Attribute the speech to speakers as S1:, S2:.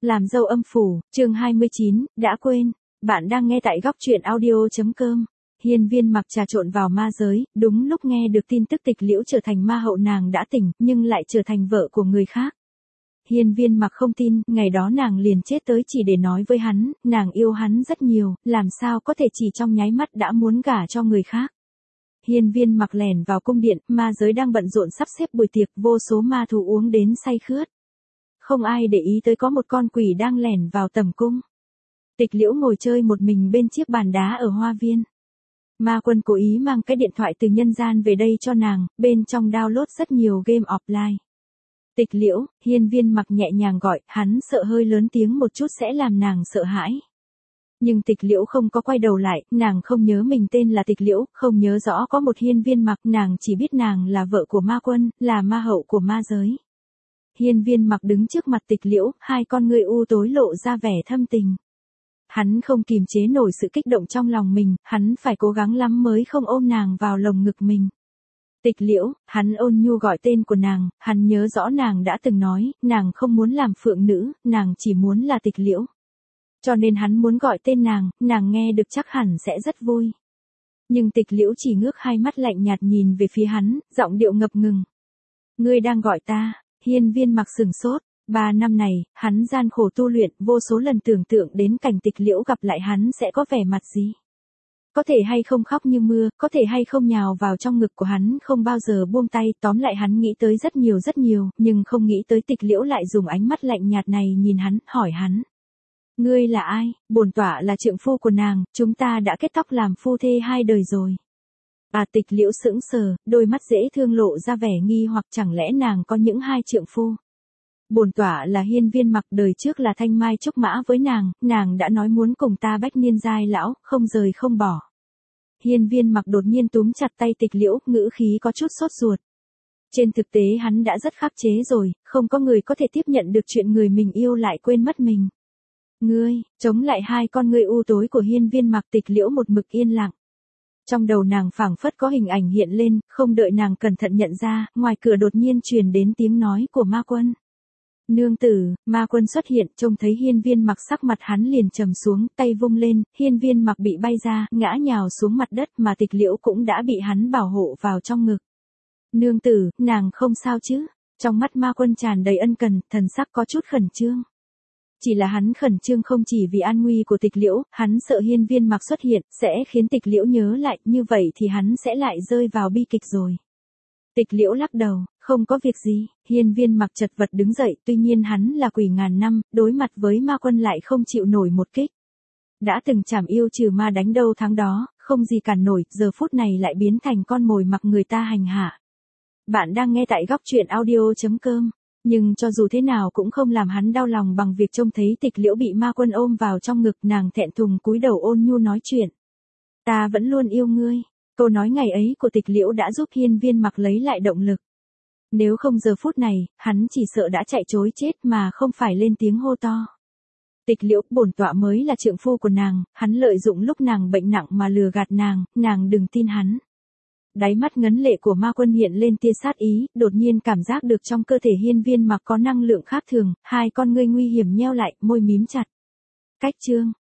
S1: Làm dâu âm phủ, chương 29, đã quên. Bạn đang nghe tại góc truyện audio.com. Hiên Viên Mặc trà trộn vào ma giới, đúng lúc nghe được tin tức Tịch Liễu trở thành ma hậu, nàng đã tỉnh, nhưng lại trở thành vợ của người khác. Hiên Viên Mặc không tin, ngày đó nàng liền chết tới chỉ để nói với hắn, nàng yêu hắn rất nhiều, làm sao có thể chỉ trong nháy mắt đã muốn gả cho người khác. Hiên Viên Mặc lẻn vào cung điện, ma giới đang bận rộn sắp xếp buổi tiệc, vô số ma thú uống đến say khướt. Không ai để ý tới có một con quỷ đang lẻn vào tầm cung. Tịch Liễu ngồi chơi một mình bên chiếc bàn đá ở hoa viên. Ma Quân cố ý mang cái điện thoại từ nhân gian về đây cho nàng, bên trong download rất nhiều game offline. Tịch Liễu, Hiên Viên Mặc nhẹ nhàng gọi, hắn sợ hơi lớn tiếng một chút sẽ làm nàng sợ hãi. Nhưng Tịch Liễu không có quay đầu lại, nàng không nhớ mình tên là Tịch Liễu, không nhớ rõ có một Hiên Viên Mặc, nàng chỉ biết nàng là vợ của Ma Quân, là ma hậu của ma giới. Hiên Viên Mặc đứng trước mặt Tịch Liễu, hai con ngươi u tối lộ ra vẻ thâm tình. Hắn không kìm chế nổi sự kích động trong lòng mình, hắn phải cố gắng lắm mới không ôm nàng vào lồng ngực mình. Tịch Liễu, hắn ôn nhu gọi tên của nàng, hắn nhớ rõ nàng đã từng nói, nàng không muốn làm phượng nữ, nàng chỉ muốn là Tịch Liễu. Cho nên hắn muốn gọi tên nàng nghe được chắc hẳn sẽ rất vui. Nhưng Tịch Liễu chỉ ngước hai mắt lạnh nhạt nhìn về phía hắn, giọng điệu ngập ngừng. Ngươi đang gọi ta? Hiên Viên Mặc sừng sốt. 3 năm này, hắn gian khổ tu luyện, vô số lần tưởng tượng đến cảnh Tịch Liễu gặp lại hắn sẽ có vẻ mặt gì. Có thể hay không khóc như mưa, có thể hay không nhào vào trong ngực của hắn không bao giờ buông tay, tóm lại hắn nghĩ tới rất nhiều, nhưng không nghĩ tới Tịch Liễu lại dùng ánh mắt lạnh nhạt này nhìn hắn, hỏi hắn. Ngươi là ai? Bổn tọa là trượng phu của nàng, chúng ta đã kết tóc làm phu thê 2 đời rồi. Tịch Liễu sững sờ, đôi mắt dễ thương lộ ra vẻ nghi hoặc, chẳng lẽ nàng có những 2 trượng phu? Bổn tọa là Hiên Viên Mặc, đời trước là thanh mai trúc mã với nàng đã nói muốn cùng ta bách niên giai lão, không rời không bỏ. Hiên Viên Mặc đột nhiên túm chặt tay Tịch Liễu, ngữ khí có chút sốt ruột. Trên thực tế hắn đã rất khắc chế rồi, không có người có thể tiếp nhận được chuyện người mình yêu lại quên mất mình. Ngươi, chống lại hai con ngươi u tối của Hiên Viên Mặc. Tịch Liễu một mực yên lặng. Trong đầu nàng phảng phất có hình ảnh hiện lên, không đợi nàng cẩn thận nhận ra, ngoài cửa đột nhiên truyền đến tiếng nói của Ma Quân. Nương tử. Ma Quân xuất hiện, trông thấy Hiên Viên Mặc sắc mặt hắn liền trầm xuống, tay vung lên, Hiên Viên Mặc bị bay ra, ngã nhào xuống mặt đất, mà Tịch Liễu cũng đã bị hắn bảo hộ vào trong ngực. Nương tử, nàng không sao chứ? Trong mắt Ma Quân tràn đầy ân cần, thần sắc có chút khẩn trương. Chỉ là hắn khẩn trương không chỉ vì an nguy của Tịch Liễu, hắn sợ Hiên Viên Mặc xuất hiện, sẽ khiến Tịch Liễu nhớ lại, như vậy thì hắn sẽ lại rơi vào bi kịch rồi. Tịch Liễu lắc đầu, không có việc gì. Hiên Viên Mặc chật vật đứng dậy, tuy nhiên hắn là quỷ ngàn năm, đối mặt với Ma Quân lại không chịu nổi một kích. Đã từng chảm yêu trừ ma đánh đâu thắng đó, không gì cản nổi, giờ phút này lại biến thành con mồi mặc người ta hành hạ. Bạn đang nghe tại góc truyện audio.com. Nhưng cho dù thế nào cũng không làm hắn đau lòng bằng việc trông thấy Tịch Liễu bị Ma Quân ôm vào trong ngực, nàng thẹn thùng cúi đầu ôn nhu nói chuyện. Ta vẫn luôn yêu ngươi. Câu nói ngày ấy của Tịch Liễu đã giúp Hiên Viên Mặc lấy lại động lực. Nếu không giờ phút này, hắn chỉ sợ đã chạy trối chết mà không phải lên tiếng hô to. Tịch Liễu, bổn tọa mới là trượng phu của nàng, hắn lợi dụng lúc nàng bệnh nặng mà lừa gạt nàng đừng tin hắn. Đáy mắt ngấn lệ của Ma Quân hiện lên tia sát ý, đột nhiên cảm giác được trong cơ thể Hiên Viên Mặc có năng lượng khác thường, hai con ngươi nguy hiểm nheo lại, môi mím chặt. Cách chương.